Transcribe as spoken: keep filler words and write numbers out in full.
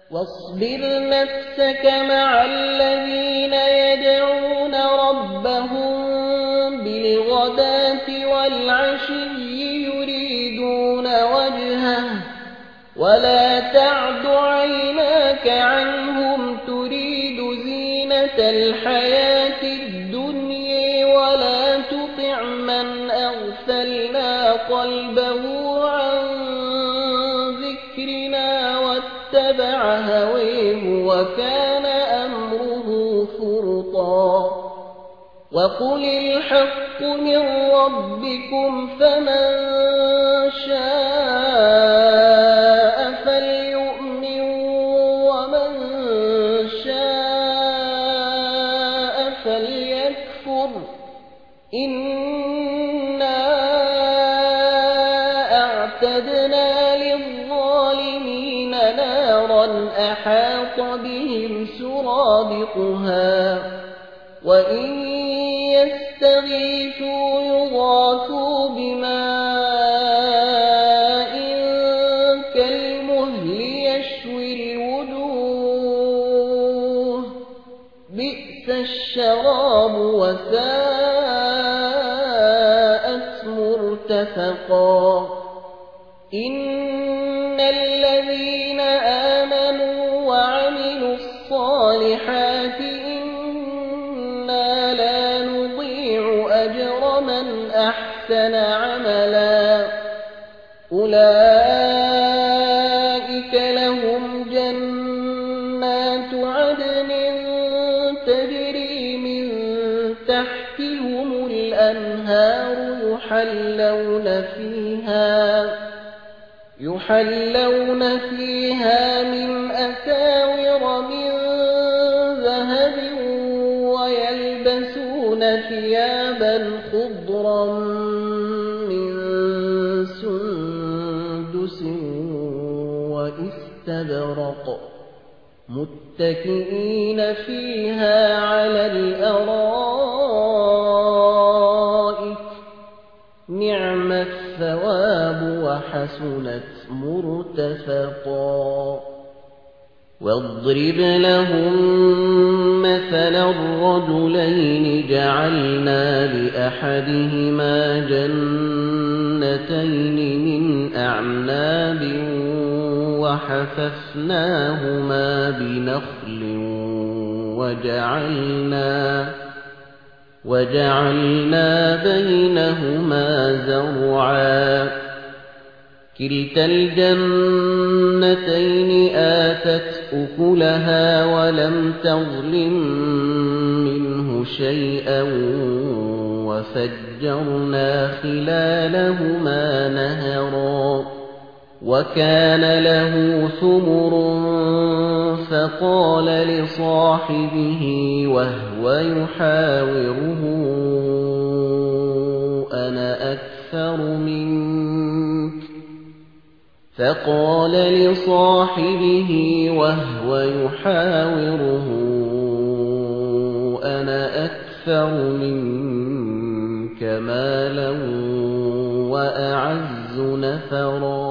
واصبر نفسك مع الذين يدعون ربهم بالغداة والعشي يريدون وجهه ولا تعد عيناك عنهم تريد زينة الحياة الدنيا ولا تطع من أغفلنا قلبه عن ذكرنا واتبع هويه وكان أمره فرطا وقل الحق من ربكم فمن شاء فليؤمن ومن شاء فليكفر إنا أعتدنا للظالمين نارا أحاط بهم سرادقها وإن يستغيثوا يغاثوا بماء كالمهل يشوي الوجوه بئس الشراب وساءت مرتفقا إن الذين آمنوا وعملوا الصالحات إنا لا نضيع أجر من أحسن عملا أولئك لهم جنات عدن تجري من تحتهم الأنهار يحلون فيها يحلون فيها من أساور من ذهب ويلبسون ثيابا خضرا من سندس واستبرق متكئين فيها على الأرائك نعم الثواب وحسنت مرتفقا واضرب لهم مثلا الرجلين جعلنا لأحدهما جنتين من أعناب وحففناهما بنخل وجعلنا وجعلنا بينهما زرعا كلتا الجنتين آتت أكلها ولم تظلم منه شيئا وفجرنا خلالهما نهرا وكان له ثمر فقال لصاحبه وهو يحاوره أنا أكثر منك فقال لصاحبه وهو يحاوره أنا أكثر منك مالا وأعز نفرا